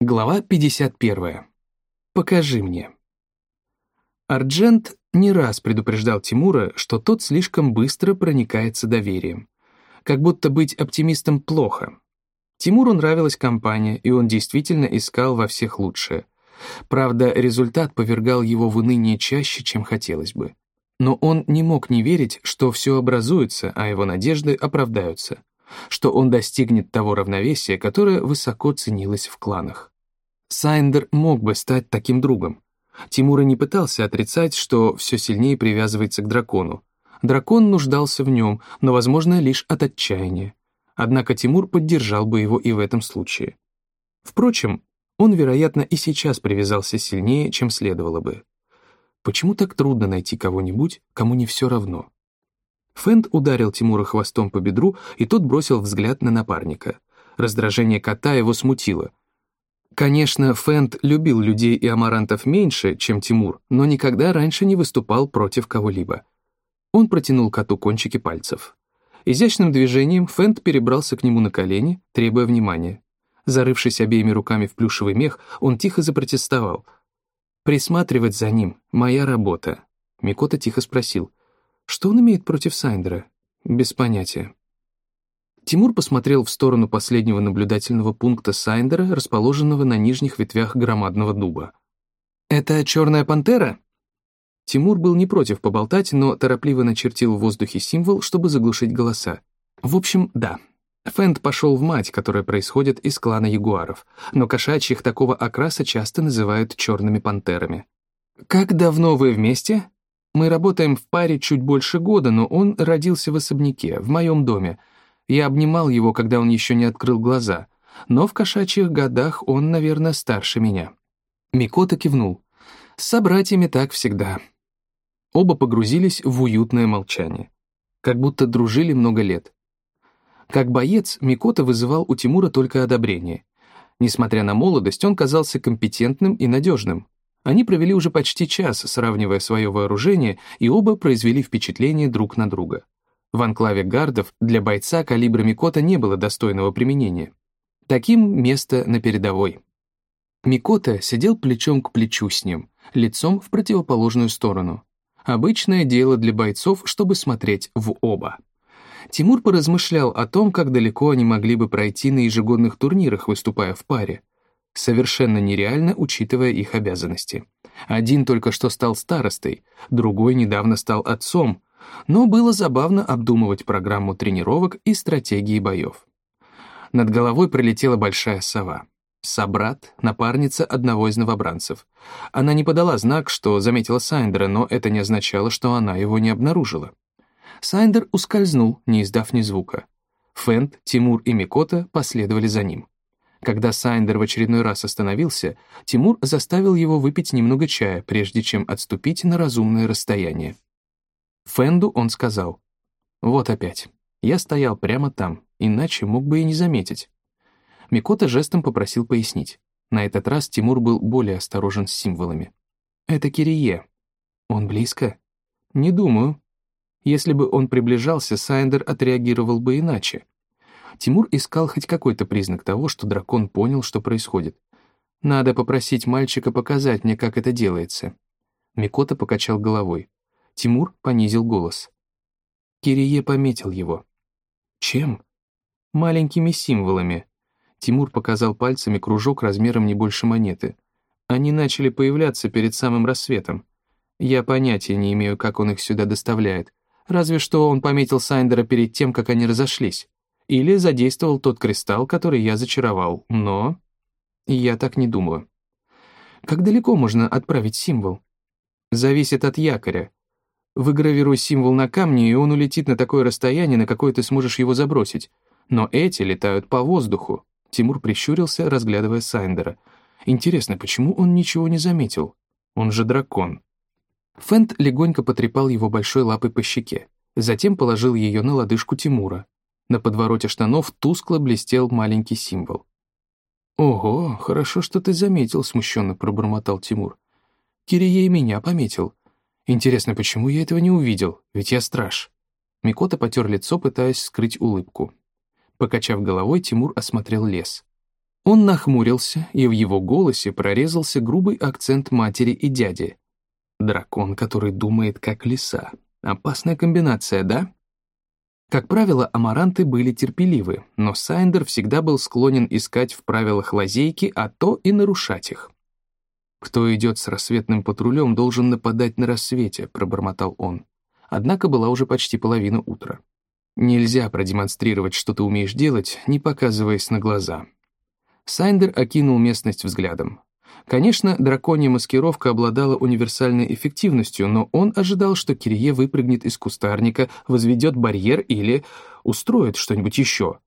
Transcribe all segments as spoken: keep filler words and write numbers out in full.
Глава пятьдесят первая. Покажи мне. Арджент не раз предупреждал Тимура, что тот слишком быстро проникается доверием. Как будто быть оптимистом плохо. Тимуру нравилась компания, и он действительно искал во всех лучшее. Правда, результат повергал его в уныние чаще, чем хотелось бы. Но он не мог не верить, что все образуется, а его надежды оправдаются. Что он достигнет того равновесия, которое высоко ценилось в кланах. Сайндер мог бы стать таким другом. Тимур и не пытался отрицать, что все сильнее привязывается к дракону. Дракон нуждался в нем, но, возможно, лишь от отчаяния. Однако Тимур поддержал бы его и в этом случае. Впрочем, он, вероятно, и сейчас привязался сильнее, чем следовало бы. Почему так трудно найти кого-нибудь, кому не все равно? Фэнд ударил Тимура хвостом по бедру, и тот бросил взгляд на напарника. Раздражение кота его смутило. Конечно, Фэнд любил людей и амарантов меньше, чем Тимур, но никогда раньше не выступал против кого-либо. Он протянул коту кончики пальцев. Изящным движением Фэнд перебрался к нему на колени, требуя внимания. Зарывшись обеими руками в плюшевый мех, он тихо запротестовал. «Присматривать за ним — моя работа». Микота тихо спросил. «Что он имеет против Сайндера?» «Без понятия». Тимур посмотрел в сторону последнего наблюдательного пункта Сайндера, расположенного на нижних ветвях громадного дуба. «Это черная пантера?» Тимур был не против поболтать, но торопливо начертил в воздухе символ, чтобы заглушить голоса. В общем, да. Фэнд пошел в мать, которая происходит из клана ягуаров, но кошачьих такого окраса часто называют черными пантерами. «Как давно вы вместе?» «Мы работаем в паре чуть больше года, но он родился в особняке, в моем доме. Я обнимал его, когда он еще не открыл глаза, но в кошачьих годах он, наверное, старше меня». Микота кивнул. «С собратьями так всегда». Оба погрузились в уютное молчание. Как будто дружили много лет. Как боец, Микота вызывал у Тимура только одобрение. Несмотря на молодость, он казался компетентным и надежным. Они провели уже почти час, сравнивая свое вооружение, и оба произвели впечатление друг на друга. В анклаве гардов для бойца калибра Микота не было достойного применения. Таким место на передовой. Микота сидел плечом к плечу с ним, лицом в противоположную сторону. Обычное дело для бойцов, чтобы смотреть в оба. Тимур поразмышлял о том, как далеко они могли бы пройти на ежегодных турнирах, выступая в паре. Совершенно нереально, учитывая их обязанности. Один только что стал старостой, другой недавно стал отцом, но было забавно обдумывать программу тренировок и стратегии боев. Над головой пролетела большая сова. Собрат, напарница одного из новобранцев. Она не подала знак, что заметила Сайндера, но это не означало, что она его не обнаружила. Сайндер ускользнул, не издав ни звука. Фэнд, Тимур и Микота последовали за ним. Когда Сайндер в очередной раз остановился, Тимур заставил его выпить немного чая, прежде чем отступить на разумное расстояние. Фэнду он сказал: «Вот опять. Я стоял прямо там, иначе мог бы и не заметить». Микота жестом попросил пояснить. На этот раз Тимур был более осторожен с символами. «Это Кирие». «Он близко?» «Не думаю». Если бы он приближался, Сайндер отреагировал бы иначе. Тимур искал хоть какой-то признак того, что дракон понял, что происходит. «Надо попросить мальчика показать мне, как это делается». Микота покачал головой. Тимур понизил голос. Кирие пометил его. «Чем?» «Маленькими символами». Тимур показал пальцами кружок размером не больше монеты. Они начали появляться перед самым рассветом. Я понятия не имею, как он их сюда доставляет. Разве что он пометил Сайндера перед тем, как они разошлись. Или задействовал тот кристалл, который я зачаровал. Но я так не думаю. Как далеко можно отправить символ? Зависит от якоря. Выгравируй символ на камне, и он улетит на такое расстояние, на какое ты сможешь его забросить. Но эти летают по воздуху. Тимур прищурился, разглядывая Сайндера. Интересно, почему он ничего не заметил? Он же дракон. Фэнд легонько потрепал его большой лапой по щеке, затем положил ее на лодыжку Тимура. На подвороте штанов тускло блестел маленький символ. «Ого, хорошо, что ты заметил», — смущенно пробормотал Тимур. «Кирие и меня пометил. Интересно, почему я этого не увидел? Ведь я страж». Микота потер лицо, пытаясь скрыть улыбку. Покачав головой, Тимур осмотрел лес. Он нахмурился, и в его голосе прорезался грубый акцент матери и дяди. Дракон, который думает как лиса. Опасная комбинация, да? Как правило, амаранты были терпеливы, но Сайндер всегда был склонен искать в правилах лазейки, а то и нарушать их. «Кто идет с рассветным патрулем, должен нападать на рассвете», — пробормотал он. Однако была уже почти половина утра. Нельзя продемонстрировать, что ты умеешь делать, не показываясь на глаза. Сайндер окинул местность взглядом. Конечно, драконья маскировка обладала универсальной эффективностью, но он ожидал, что Кирие выпрыгнет из кустарника, возведет барьер или устроит что-нибудь еще.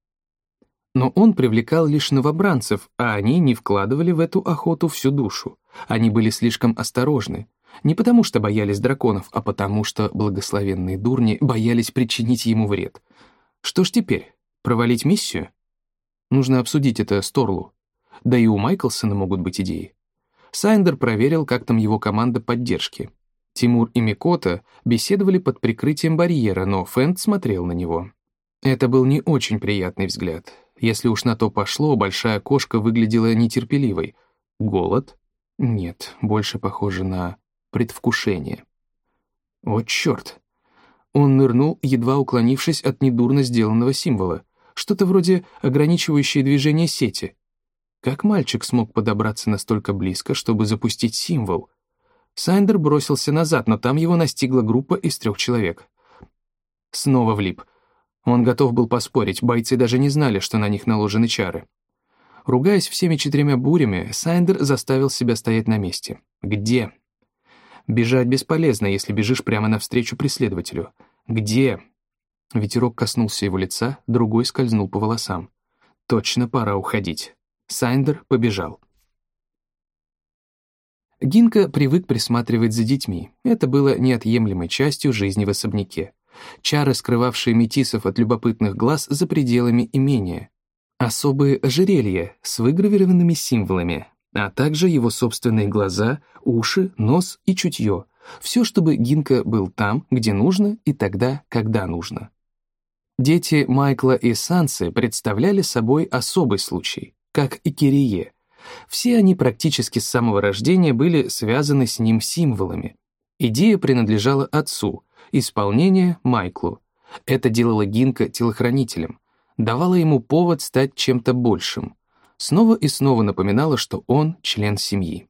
Но он привлекал лишь новобранцев, а они не вкладывали в эту охоту всю душу. Они были слишком осторожны. Не потому что боялись драконов, а потому что благословенные дурни боялись причинить ему вред. Что ж теперь, провалить миссию? Нужно обсудить это с Торлу. Да и у Майклсона могут быть идеи. Сайндер проверил, как там его команда поддержки. Тимур и Микота беседовали под прикрытием барьера, но Фент смотрел на него. Это был не очень приятный взгляд. Если уж на то пошло, большая кошка выглядела нетерпеливой. Голод? Нет, больше похоже на предвкушение. Вот черт. Он нырнул, едва уклонившись от недурно сделанного символа. Что-то вроде ограничивающее движение сети. Как мальчик смог подобраться настолько близко, чтобы запустить символ? Сайндер бросился назад, но там его настигла группа из трех человек. Снова влип. Он готов был поспорить, бойцы даже не знали, что на них наложены чары. Ругаясь всеми четырьмя бурями, Сайндер заставил себя стоять на месте. Где? Бежать бесполезно, если бежишь прямо навстречу преследователю. Где? Ветерок коснулся его лица, другой скользнул по волосам. Точно пора уходить. Сайндер побежал. Гинка привык присматривать за детьми. Это было неотъемлемой частью жизни в особняке. Чары, скрывавшие метисов от любопытных глаз за пределами имения. Особые ожерелья с выгравированными символами, а также его собственные глаза, уши, нос и чутье. Все, чтобы Гинка был там, где нужно, и тогда, когда нужно. Дети Майкла и Сансы представляли собой особый случай, как и Кирие. Все они практически с самого рождения были связаны с ним символами. Идея принадлежала отцу, исполнение — Майклу. Это делало Гинка телохранителем, давало ему повод стать чем-то большим. Снова и снова напоминало, что он член семьи.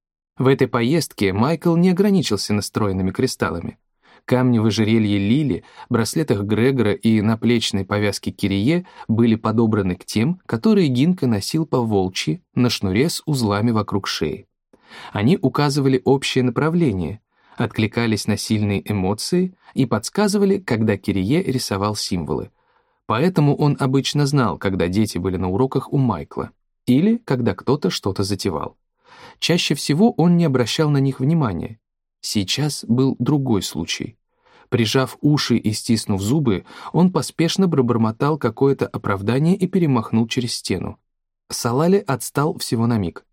В этой поездке Майкл не ограничился настроенными кристаллами. Камни в ожерелье Лили, браслетах Грегора и наплечной повязке Кирие были подобраны к тем, которые Гинка носил по волчьи на шнуре с узлами вокруг шеи. Они указывали общее направление, откликались на сильные эмоции и подсказывали, когда Кирие рисовал символы. Поэтому он обычно знал, когда дети были на уроках у Майкла, или когда кто-то что-то затевал. Чаще всего он не обращал на них внимания. Сейчас был другой случай. Прижав уши и стиснув зубы, он поспешно пробормотал какое-то оправдание и перемахнул через стену. Салали отстал всего на миг.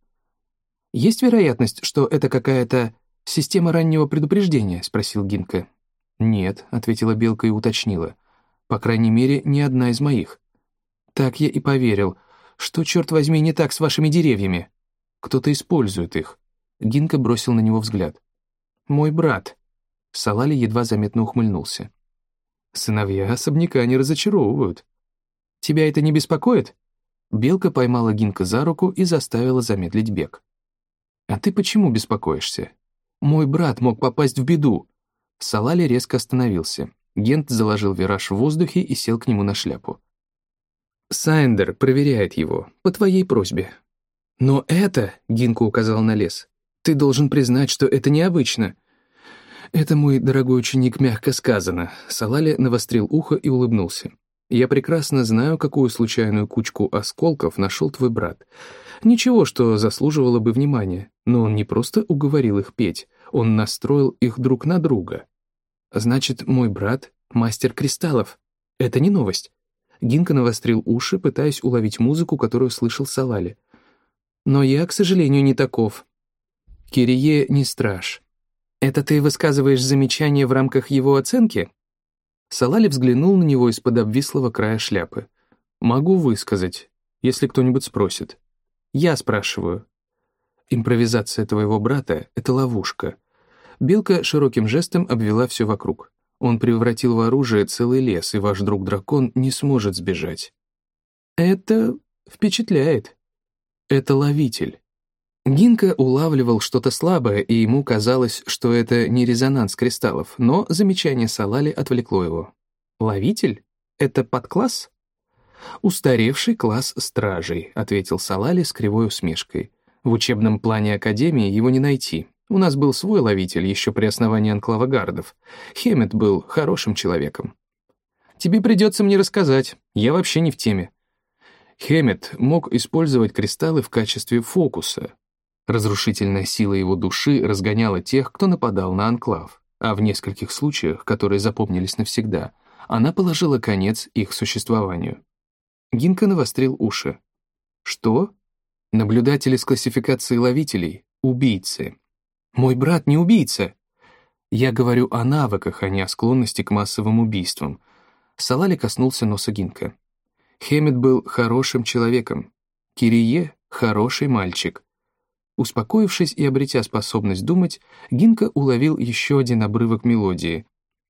«Есть вероятность, что это какая-то система раннего предупреждения?» — спросил Гинка. «Нет», — ответила Белка и уточнила. «По крайней мере, ни одна из моих». «Так я и поверил. Что, черт возьми, не так с вашими деревьями?» «Кто-то использует их». Гинка бросил на него взгляд. «Мой брат». Салали едва заметно ухмыльнулся. «Сыновья особняка не разочаровывают». «Тебя это не беспокоит?» Белка поймала Гинка за руку и заставила замедлить бег. «А ты почему беспокоишься? Мой брат мог попасть в беду». Салали резко остановился. Гент заложил вираж в воздухе и сел к нему на шляпу. «Сайндер проверяет его, по твоей просьбе». «Но это...» — Гинка указал на лес. «Ты должен признать, что это необычно». «Это, мой дорогой ученик, мягко сказано». Салали навострил ухо и улыбнулся. «Я прекрасно знаю, какую случайную кучку осколков нашел твой брат. Ничего, что заслуживало бы внимания, но он не просто уговорил их петь, он настроил их друг на друга. Значит, мой брат — мастер кристаллов. Это не новость». Гинка навострил уши, пытаясь уловить музыку, которую слышал Салали. «Но я, к сожалению, не таков. Кирие не страж». «Это ты высказываешь замечания в рамках его оценки?» Салали взглянул на него из-под обвислого края шляпы. «Могу высказать. если кто-нибудь спросит. Я спрашиваю. Импровизация твоего брата — это ловушка. Белка широким жестом обвела все вокруг. Он превратил в оружие целый лес, и ваш друг-дракон не сможет сбежать. Это впечатляет. Это ловитель. Гинка улавливал что-то слабое, и ему казалось, что это не резонанс кристаллов, но замечание Салали отвлекло его. «Ловитель? Это подкласс?» «Устаревший класс стражей», — ответил Салали с кривой усмешкой. «В учебном плане Академии его не найти. У нас был свой ловитель еще при основании анклава гардов. Хемет был хорошим человеком». «Тебе придется мне рассказать, я вообще не в теме». Хемет мог использовать кристаллы в качестве фокуса. Разрушительная сила его души разгоняла тех, кто нападал на анклав, а в нескольких случаях, которые запомнились навсегда, она положила конец их существованию. Гинка навострил уши. «Что?» «Наблюдатели с классификацией ловителей — убийцы». «Мой брат не убийца!» «Я говорю о навыках, а не о склонности к массовым убийствам». Салали коснулся носа Гинка. Хемет был хорошим человеком. Кирие — хороший мальчик. Успокоившись и обретя способность думать, Гинка уловил еще один обрывок мелодии.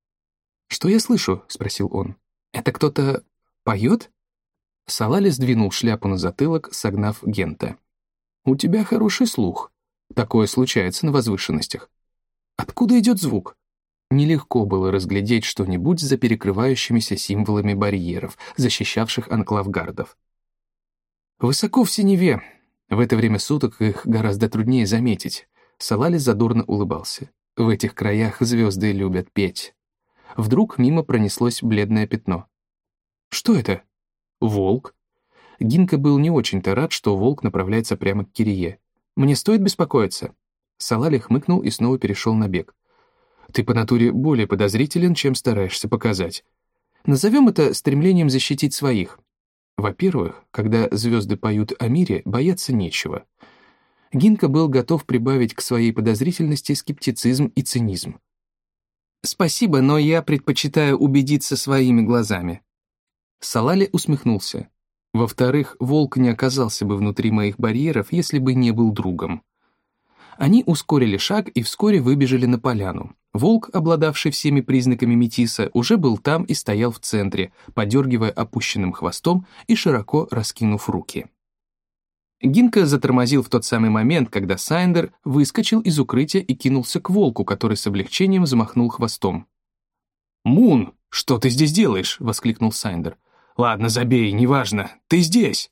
«Что я слышу?» — спросил он. «Это кто-то поет?» Салали сдвинул шляпу на затылок, согнав Гента. «У тебя хороший слух. Такое случается на возвышенностях. Откуда идет звук?» Нелегко было разглядеть что-нибудь за перекрывающимися символами барьеров, защищавших анклав гардов. «Высоко в синеве. В это время суток их гораздо труднее заметить». Салали задорно улыбался. «В этих краях звезды любят петь». Вдруг мимо пронеслось бледное пятно. «Что это?» «Волк». Гинка был не очень-то рад, что волк направляется прямо к Кирие. «Мне стоит беспокоиться?» Салали хмыкнул и снова перешел на бег. «Ты по натуре более подозрителен, чем стараешься показать. Назовем это стремлением защитить своих. Во-первых, когда звезды поют о мире, бояться нечего». Гинка был готов прибавить к своей подозрительности скептицизм и цинизм. «Спасибо, но я предпочитаю убедиться своими глазами». Салали усмехнулся. «Во-вторых, волк не оказался бы внутри моих барьеров, если бы не был другом». Они ускорили шаг и вскоре выбежали на поляну. Волк, обладавший всеми признаками метиса, уже был там и стоял в центре, подергивая опущенным хвостом и широко раскинув руки. Гинка затормозил в тот самый момент, когда Сайндер выскочил из укрытия и кинулся к волку, который с облегчением взмахнул хвостом. «Мун, что ты здесь делаешь?» — воскликнул Сайндер. «Ладно, забей, неважно, ты здесь!»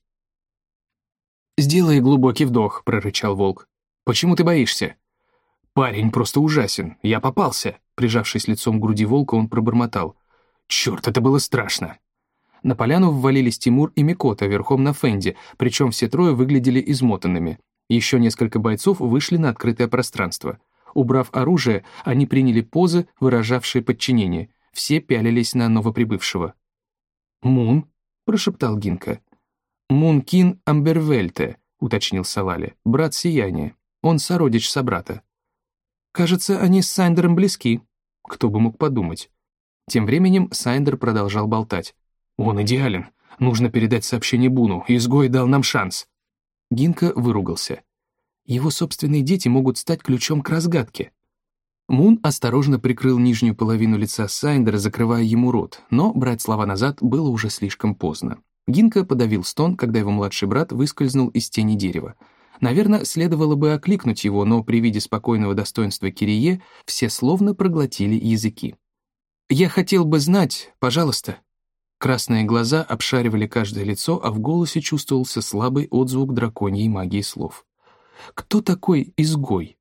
«Сделай глубокий вдох», — прорычал волк. «Почему ты боишься?» «Парень просто ужасен, я попался», — прижавшись лицом к груди волка, он пробормотал. «Черт, это было страшно!» На поляну ввалились Тимур и Микота верхом на Фенди, причем все трое выглядели измотанными. Еще несколько бойцов вышли на открытое пространство. Убрав оружие, они приняли позы, выражавшие подчинение. Все пялились на новоприбывшего. «Мун?» — прошептал Гинка. «Мун Кин Амбервельте», — уточнил Салали, — «брат Сияния. Он сородич собрата». «Кажется, они с Сайндером близки». Кто бы мог подумать. Тем временем Сайндер продолжал болтать. «Он идеален. Нужно передать сообщение Буну. Изгой дал нам шанс». Гинка выругался. Его собственные дети могут стать ключом к разгадке. Мун осторожно прикрыл нижнюю половину лица Сайндера, закрывая ему рот, но брать слова назад было уже слишком поздно. Гинка подавил стон, когда его младший брат выскользнул из тени дерева. Наверное, следовало бы окликнуть его, но при виде спокойного достоинства Кирие все словно проглотили языки. «Я хотел бы знать, пожалуйста». Красные глаза обшаривали каждое лицо, а в голосе чувствовался слабый отзвук драконьей магии слов. «Кто такой изгой?»